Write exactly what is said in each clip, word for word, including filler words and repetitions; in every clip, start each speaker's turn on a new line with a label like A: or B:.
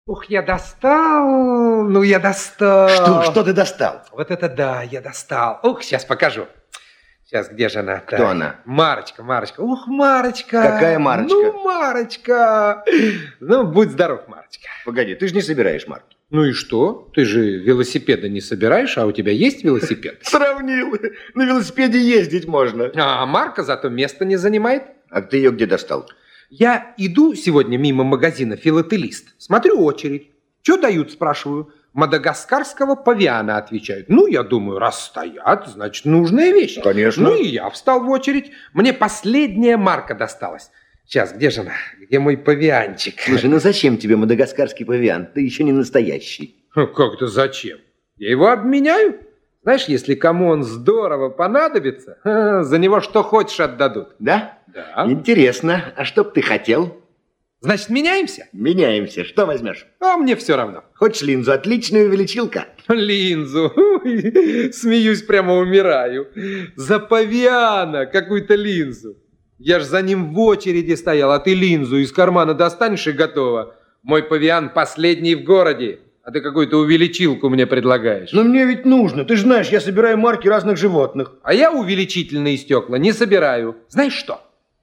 A: Ух, я достал, ну я достал.
B: Что, что ты достал?
A: Вот это да, я достал. Ух, сейчас покажу. Сейчас, где же она?
B: Кто
A: так.
B: она?
A: Марочка, Марочка. Ух, Марочка.
B: Какая Марочка?
A: Ну, Марочка. Ну, будь здоров, Марочка.
B: Погоди, ты же не собираешь марки.
A: Ну и что? Ты же велосипеда не собираешь, а у тебя есть велосипед?
B: Сравнил. На велосипеде ездить можно.
A: А Марка зато место не занимает.
B: А ты ее где достал?
A: Я иду сегодня мимо магазина «Филателист». Смотрю очередь. Что дают, спрашиваю. Мадагаскарского павиана, отвечают. Ну, я думаю, раз стоят, значит, нужная вещь.
B: Конечно.
A: Ну, и я встал в очередь. Мне последняя марка досталась. Сейчас, где же она? Где мой павианчик?
B: Слушай, ну зачем тебе мадагаскарский павиан? Ты еще не настоящий.
A: Как это зачем? Я его обменяю. Знаешь, если кому он здорово понадобится, за него что хочешь отдадут.
B: Да?
A: Да.
B: Интересно. А что б ты хотел?
A: Значит, меняемся?
B: Меняемся. Что возьмешь?
A: А мне все равно.
B: Хочешь линзу? Отличная увеличилка.
A: Линзу. Ой, смеюсь, прямо умираю. За павиана какую-то линзу. Я ж за ним в очереди стоял, а ты линзу из кармана достанешь и готово. Мой павиан последний в городе, а ты какую-то увеличилку мне предлагаешь.
B: Но мне ведь нужно. Ты же знаешь, я собираю марки разных животных.
A: А я увеличительные стекла не собираю. Знаешь что?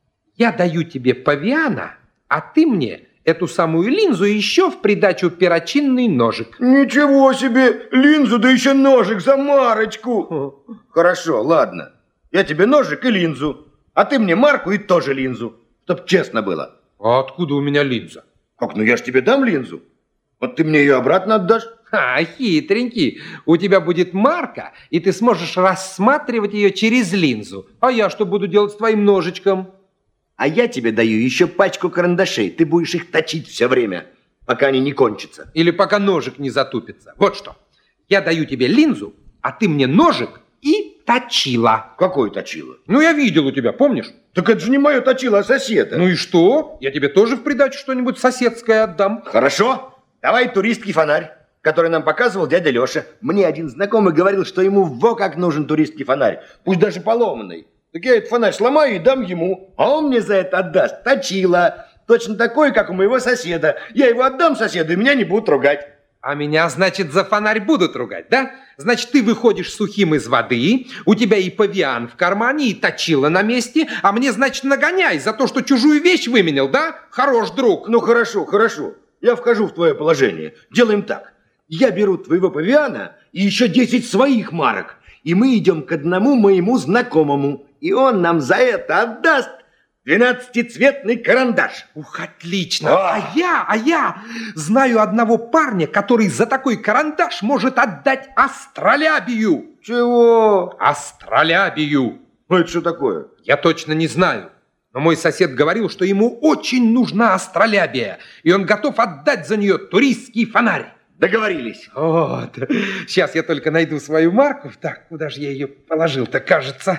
A: Я даю тебе павиана, а ты мне эту самую линзу и еще в придачу перочинный ножик.
B: Ничего себе! Линзу, да еще ножик за марочку! Хорошо, ладно. Я тебе ножик и линзу, а ты мне марку и тоже линзу. Чтоб честно было.
A: А откуда у меня линза?
B: Как, ну я ж тебе дам линзу. Вот ты мне ее обратно отдашь.
A: А, хитренький. У тебя будет марка, и ты сможешь рассматривать ее через линзу. А я что буду делать с твоим ножичком?
B: А я тебе даю еще пачку карандашей. Ты будешь их точить все время, пока они не кончатся.
A: Или пока ножик не затупится. Вот что. Я даю тебе линзу, а ты мне ножик и точила.
B: Какой точила?
A: Ну, я видел у тебя, помнишь?
B: Так это же не мое точило, а соседа.
A: Ну и что? Я тебе тоже в придачу что-нибудь соседское отдам.
B: Хорошо. Давай туристский фонарь, который нам показывал дядя Леша. Мне один знакомый говорил, что ему во как нужен туристский фонарь. Пусть даже поломанный. Так я этот фонарь сломаю и дам ему. А он мне за это отдаст точила. Точно такой, как у моего соседа. Я его отдам соседу, и меня не будут ругать.
A: А меня, значит, за фонарь будут ругать, да? Значит, ты выходишь сухим из воды, у тебя и павиан в кармане, и точила на месте, а мне, значит, нагоняй за то, что чужую вещь выменял, да? Хорош, друг.
B: Ну, хорошо, хорошо. Я вхожу в твое положение. Делаем так. Я беру твоего павиана и еще десять своих марок. И мы идем к одному моему знакомому. И он нам за это отдаст двенадцатицветный карандаш.
A: Ух, отлично. А, а я, а я знаю одного парня, который за такой карандаш может отдать астролябию.
B: Чего?
A: Астролябию.
B: Ну, это что такое?
A: Я точно не знаю. Но мой сосед говорил, что ему очень нужна астролябия, и он готов отдать за нее туристский фонарь.
B: Договорились.
A: Вот. Сейчас я только найду свою марку. Так, куда же я ее положил-то, кажется?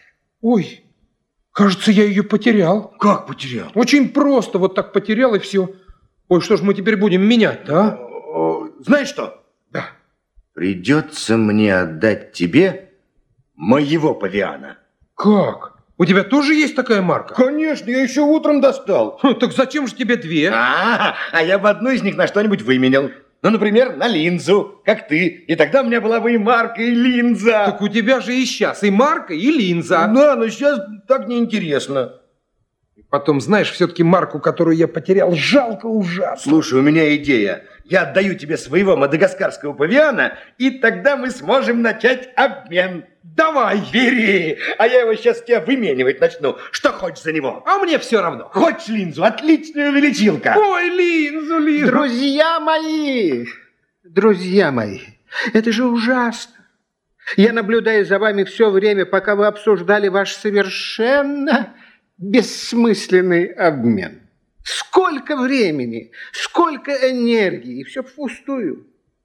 A: Ой, кажется, я ее потерял.
B: Как потерял?
A: Очень просто, вот так потерял и все. Ой, что ж мы теперь будем менять-то, а?
B: Знаешь что?
A: Да.
B: Придется мне отдать тебе моего павиана.
A: Как? У тебя тоже есть такая марка?
B: Конечно, я еще утром достал.
A: Хм, так зачем же тебе две?
B: А, а я бы одну из них на что-нибудь выменял. Ну, например, на линзу, как ты. И тогда у меня была бы и марка, и линза.
A: Так у тебя же и сейчас и марка, и линза.
B: Да, но сейчас так неинтересно.
A: Потом, знаешь, все-таки марку, которую я потерял, жалко ужасно.
B: Слушай, у меня идея. Я отдаю тебе своего мадагаскарского павиана, и тогда мы сможем начать обмен.
A: Давай.
B: Бери, а я его сейчас тебя выменивать начну. Что хочешь за него?
A: А мне все равно.
B: Хочешь линзу? Отличная увеличилка.
A: Ой, линзу, линзу.
C: Друзья мои, друзья мои, это же ужасно. Я наблюдаю за вами все время, пока вы обсуждали ваш совершенно бессмысленный обмен. Сколько времени, сколько энергии, и все впустую.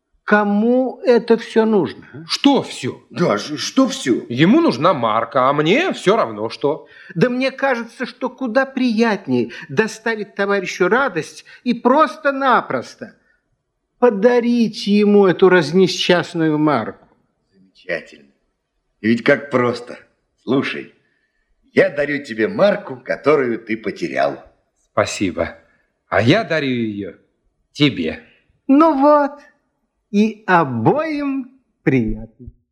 C: Кому это все нужно?
A: Что все?
B: Да, что все?
A: Ему нужна марка, а мне все равно что.
C: Да мне кажется, что куда приятнее доставить товарищу радость и просто-напросто подарить ему эту разнесчастную марку.
B: Замечательно. И ведь как просто. Слушай, я дарю тебе марку, которую ты потерял.
A: Спасибо. А я дарю ее тебе.
C: Ну вот, и обоим приятно.